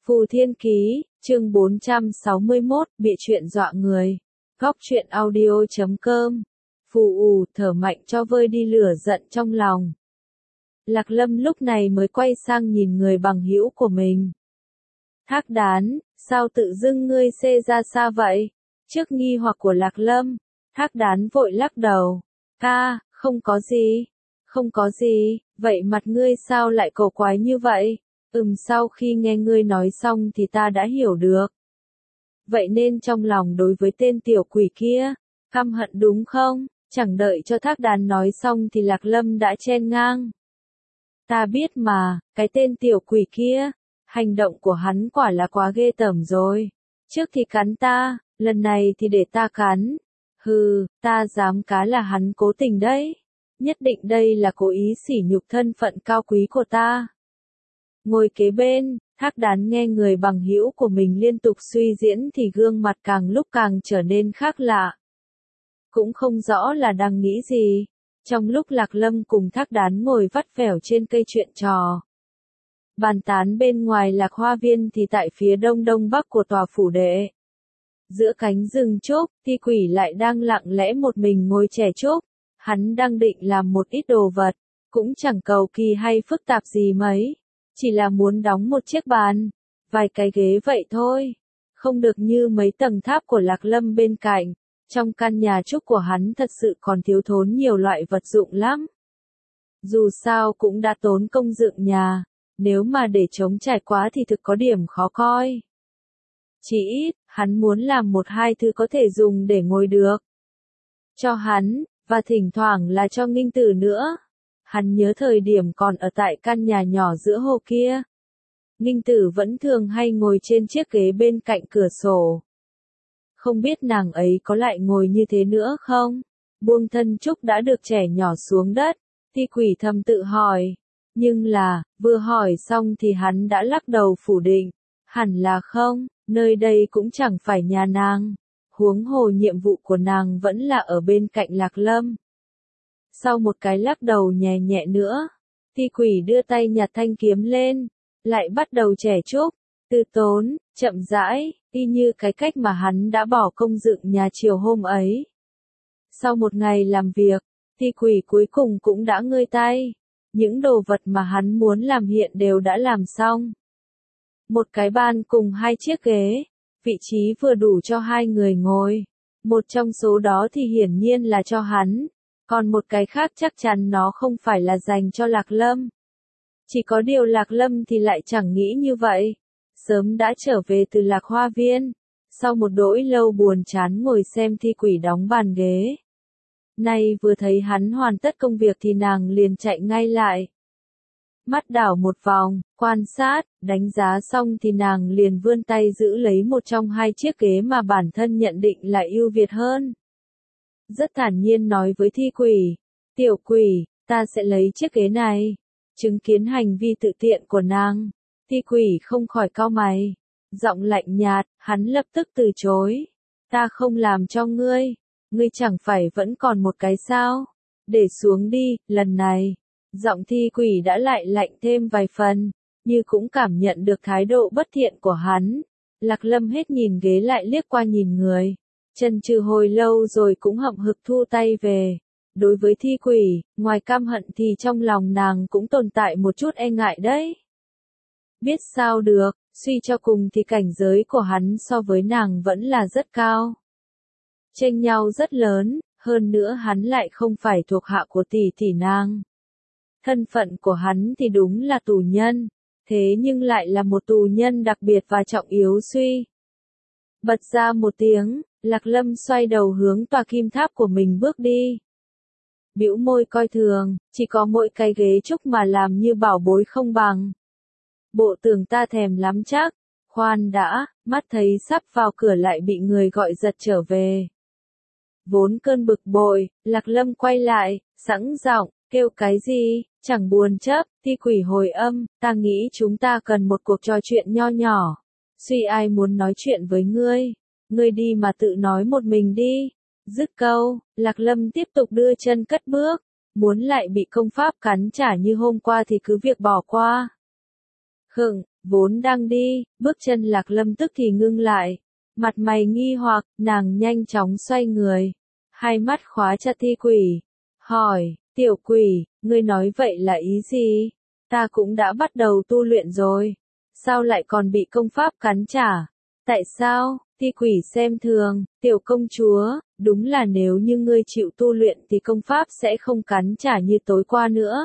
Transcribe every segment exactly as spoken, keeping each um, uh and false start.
Phù Thiên Ký, chương bốn trăm sáu mươi mốt, bịa chuyện dọa người. Góc truyện audio chấm com. Phù ù, thở mạnh cho vơi đi lửa giận trong lòng. Lạc Lâm lúc này mới quay sang nhìn người bằng hữu của mình. Thác Đán, sao tự dưng ngươi xê ra xa vậy? Trước nghi hoặc của Lạc Lâm, Thác Đán vội lắc đầu. Ca, không có gì. Không có gì, vậy mặt ngươi sao lại cổ quái như vậy? Ừm, sau khi nghe ngươi nói xong thì ta đã hiểu được. Vậy nên trong lòng đối với tên tiểu quỷ kia, căm hận đúng không? Chẳng đợi cho Thác Đán nói xong thì Lạc Lâm đã chen ngang. Ta biết mà, cái tên tiểu quỷ kia, hành động của hắn quả là quá ghê tởm rồi. Trước thì cắn ta, lần này thì để ta cắn. Hừ, ta dám cá là hắn cố tình đấy. Nhất định đây là cố ý sỉ nhục thân phận cao quý của ta. Ngồi kế bên, Thác Đán nghe người bằng hữu của mình liên tục suy diễn thì gương mặt càng lúc càng trở nên khác lạ. Cũng không rõ là đang nghĩ gì. Trong lúc Lạc Lâm cùng Thác Đán ngồi vắt vẻo trên cây chuyện trò. Bàn tán bên ngoài Lạc Hoa Viên thì tại phía đông đông bắc của tòa phủ đệ. Giữa cánh rừng trúc, Thi Quỷ lại đang lặng lẽ một mình ngồi chẻ trúc. Hắn đang định làm một ít đồ vật, cũng chẳng cầu kỳ hay phức tạp gì mấy. Chỉ là muốn đóng một chiếc bàn, vài cái ghế vậy thôi. Không được như mấy tầng tháp của Lạc Lâm bên cạnh. Trong căn nhà trúc của hắn thật sự còn thiếu thốn nhiều loại vật dụng lắm. Dù sao cũng đã tốn công dựng nhà, nếu mà để trống trải quá thì thực có điểm khó coi. Chỉ ít, hắn muốn làm một hai thứ có thể dùng để ngồi được. Cho hắn, và thỉnh thoảng là cho Nghinh Tử nữa. Hắn nhớ thời điểm còn ở tại căn nhà nhỏ giữa hồ kia. Nghinh Tử vẫn thường hay ngồi trên chiếc ghế bên cạnh cửa sổ. Không biết nàng ấy có lại ngồi như thế nữa không? Buông thân trúc đã được trẻ nhỏ xuống đất, Thi Quỷ thầm tự hỏi. Nhưng là, vừa hỏi xong thì hắn đã lắc đầu phủ định. Hẳn là không, nơi đây cũng chẳng phải nhà nàng. Huống hồ nhiệm vụ của nàng vẫn là ở bên cạnh Lạc Lâm. Sau một cái lắc đầu nhẹ nhẹ nữa, Thi Quỷ đưa tay nhặt thanh kiếm lên, lại bắt đầu chẻ trúc, từ tốn, chậm rãi, y như cái cách mà hắn đã bỏ công dựng nhà chiều hôm ấy. Sau một ngày làm việc, Thi Quỷ cuối cùng cũng đã ngơi tay, những đồ vật mà hắn muốn làm hiện đều đã làm xong. Một cái bàn cùng hai chiếc ghế, vị trí vừa đủ cho hai người ngồi, một trong số đó thì hiển nhiên là cho hắn. Còn một cái khác chắc chắn nó không phải là dành cho Lạc Lâm. Chỉ có điều Lạc Lâm thì lại chẳng nghĩ như vậy. Sớm đã trở về từ Lạc Hoa Viên. Sau một đỗi lâu buồn chán ngồi xem Thi Quỷ đóng bàn ghế. Nay vừa thấy hắn hoàn tất công việc thì nàng liền chạy ngay lại. Mắt đảo một vòng, quan sát, đánh giá xong thì nàng liền vươn tay giữ lấy một trong hai chiếc ghế mà bản thân nhận định là ưu việt hơn. Rất thản nhiên nói với Thi Quỷ, tiểu quỷ, ta sẽ lấy chiếc ghế này. Chứng kiến hành vi tự tiện của nàng, Thi Quỷ không khỏi cau mày. Giọng lạnh nhạt, hắn lập tức từ chối. Ta không làm cho ngươi, ngươi chẳng phải vẫn còn một cái sao? Để xuống đi, lần này. Giọng Thi Quỷ đã lại lạnh thêm vài phần, như cũng cảm nhận được thái độ bất thiện của hắn. Lạc Lâm hết nhìn ghế lại liếc qua nhìn người. Chần chừ hồi lâu rồi cũng hậm hực thu tay về. Đối với Thi Quỷ, ngoài căm hận thì trong lòng nàng cũng tồn tại một chút e ngại đấy. Biết sao được, suy cho cùng thì cảnh giới của hắn so với nàng vẫn là rất cao. Chênh nhau rất lớn, hơn nữa hắn lại không phải thuộc hạ của tỷ tỷ nàng. Thân phận của hắn thì đúng là tù nhân, thế nhưng lại là một tù nhân đặc biệt và trọng yếu suy. Bật ra một tiếng, Lạc Lâm xoay đầu hướng tòa kim tháp của mình bước đi. Bĩu môi coi thường, chỉ có mỗi cái ghế trúc mà làm như bảo bối không bằng. Bộ tưởng ta thèm lắm chắc, khoan đã, mắt thấy sắp vào cửa lại bị người gọi giật trở về. Vốn cơn bực bội, Lạc Lâm quay lại, sẵn giọng, kêu cái gì, chẳng buồn chấp, Thi Quỷ hồi âm, ta nghĩ chúng ta cần một cuộc trò chuyện nho nhỏ. Suy ai muốn nói chuyện với ngươi, ngươi đi mà tự nói một mình đi. Dứt câu, Lạc Lâm tiếp tục đưa chân cất bước, muốn lại bị công pháp cắn trả như hôm qua thì cứ việc bỏ qua. Khựng, Vốn đang đi, bước chân Lạc Lâm tức thì ngưng lại. Mặt mày nghi hoặc, nàng nhanh chóng xoay người. Hai mắt khóa chặt thi quỷ. Hỏi, tiểu quỷ, ngươi nói vậy là ý gì? Ta cũng đã bắt đầu tu luyện rồi. Sao lại còn bị công pháp cắn trả? Tại sao? Thi quỷ xem thường, tiểu công chúa, đúng là nếu như ngươi chịu tu luyện thì công pháp sẽ không cắn trả như tối qua nữa.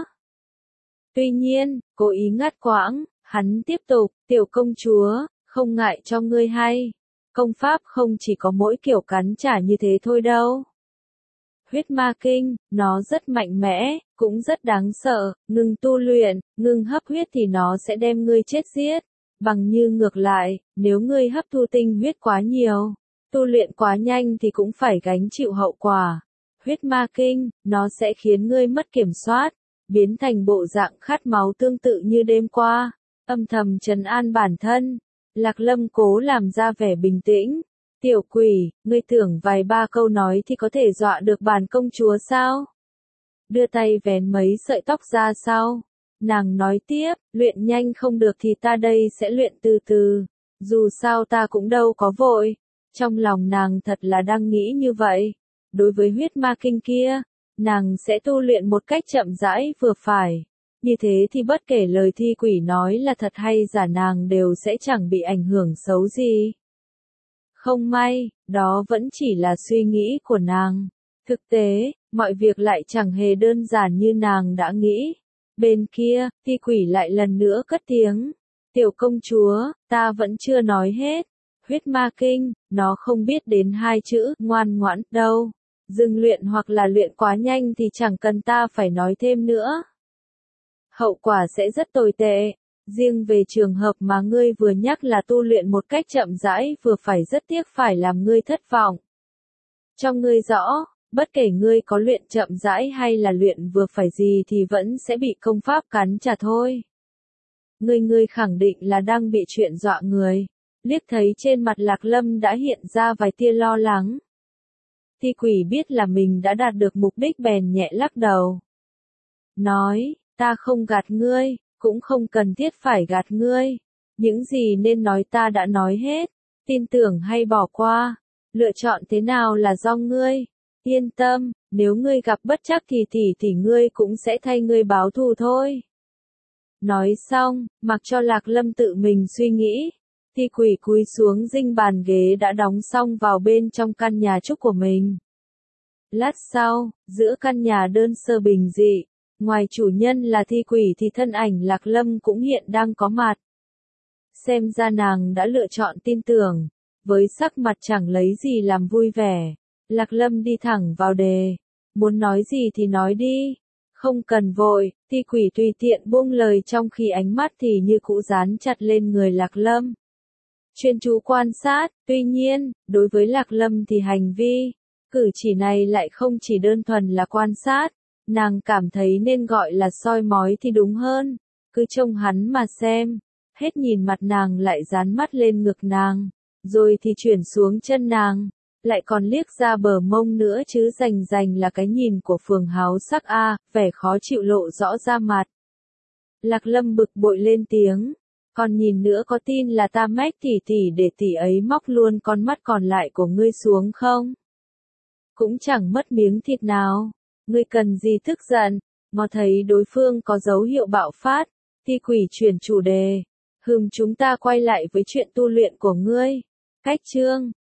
Tuy nhiên, cố ý ngắt quãng, hắn tiếp tục, tiểu công chúa, không ngại cho ngươi hay. Công pháp không chỉ có mỗi kiểu cắn trả như thế thôi đâu. Huyết ma kinh, nó rất mạnh mẽ, cũng rất đáng sợ, ngừng tu luyện, ngừng hấp huyết thì nó sẽ đem ngươi chết giết. Bằng như ngược lại, nếu ngươi hấp thu tinh huyết quá nhiều, tu luyện quá nhanh thì cũng phải gánh chịu hậu quả. Huyết ma kinh, nó sẽ khiến ngươi mất kiểm soát, biến thành bộ dạng khát máu tương tự như đêm qua, âm thầm trấn an bản thân. Lạc Lâm cố làm ra vẻ bình tĩnh. Tiểu quỷ, ngươi tưởng vài ba câu nói thì có thể dọa được bản công chúa sao? Đưa tay vén mấy sợi tóc ra sau. Nàng nói tiếp, luyện nhanh không được thì ta đây sẽ luyện từ từ. Dù sao ta cũng đâu có vội. Trong lòng nàng thật là đang nghĩ như vậy. Đối với huyết ma kinh kia, nàng sẽ tu luyện một cách chậm rãi vừa phải. Như thế thì bất kể lời thi quỷ nói là thật hay giả nàng đều sẽ chẳng bị ảnh hưởng xấu gì. Không may, đó vẫn chỉ là suy nghĩ của nàng. Thực tế, mọi việc lại chẳng hề đơn giản như nàng đã nghĩ. Bên kia, thi quỷ lại lần nữa cất tiếng. Tiểu công chúa, ta vẫn chưa nói hết. Huyết ma kinh, nó không biết đến hai chữ ngoan ngoãn đâu. Dừng luyện hoặc là luyện quá nhanh thì chẳng cần ta phải nói thêm nữa. Hậu quả sẽ rất tồi tệ. Riêng về trường hợp mà ngươi vừa nhắc là tu luyện một cách chậm rãi vừa phải rất tiếc phải làm ngươi thất vọng. Cho ngươi rõ, bất kể ngươi có luyện chậm rãi hay là luyện vừa phải gì thì vẫn sẽ bị công pháp cắn trả thôi. Ngươi ngươi khẳng định là đang bị chuyện dọa người. Liếc thấy trên mặt Lạc Lâm đã hiện ra vài tia lo lắng. Thi quỷ biết là mình đã đạt được mục đích bèn nhẹ lắc đầu. Nói, ta không gạt ngươi, cũng không cần thiết phải gạt ngươi. Những gì nên nói ta đã nói hết. Tin tưởng hay bỏ qua, lựa chọn thế nào là do ngươi. Yên tâm, nếu ngươi gặp bất trắc thì thì thì ngươi cũng sẽ thay ngươi báo thù thôi. Nói xong, mặc cho Lạc Lâm tự mình suy nghĩ. Thi quỷ cúi xuống dinh bàn ghế đã đóng xong vào bên trong căn nhà trúc của mình. Lát sau, giữa căn nhà đơn sơ bình dị, ngoài chủ nhân là thi quỷ thì thân ảnh Lạc Lâm cũng hiện đang có mặt. Xem ra nàng đã lựa chọn tin tưởng, với sắc mặt chẳng lấy gì làm vui vẻ. Lạc Lâm đi thẳng vào đề, muốn nói gì thì nói đi, không cần vội. Thi quỷ tùy tiện buông lời trong khi ánh mắt thì như cũ dán chặt lên người Lạc Lâm. Chuyên chú quan sát, tuy nhiên, đối với Lạc Lâm thì hành vi, cử chỉ này lại không chỉ đơn thuần là quan sát, nàng cảm thấy nên gọi là soi mói thì đúng hơn, cứ trông hắn mà xem, hết nhìn mặt nàng lại dán mắt lên ngực nàng, rồi thì chuyển xuống chân nàng, lại còn liếc ra bờ mông nữa chứ rành rành là cái nhìn của phường háo sắc a, vẻ khó chịu lộ rõ ra mặt. Lạc Lâm bực bội lên tiếng. Còn nhìn nữa có tin là ta mách tỷ tỷ để tỷ ấy móc luôn con mắt còn lại của ngươi xuống không? Cũng chẳng mất miếng thịt nào. Ngươi cần gì tức giận? Ngó thấy đối phương có dấu hiệu bạo phát, thi quỷ chuyển chủ đề. Hừm, chúng ta quay lại với chuyện tu luyện của ngươi. Cách chương,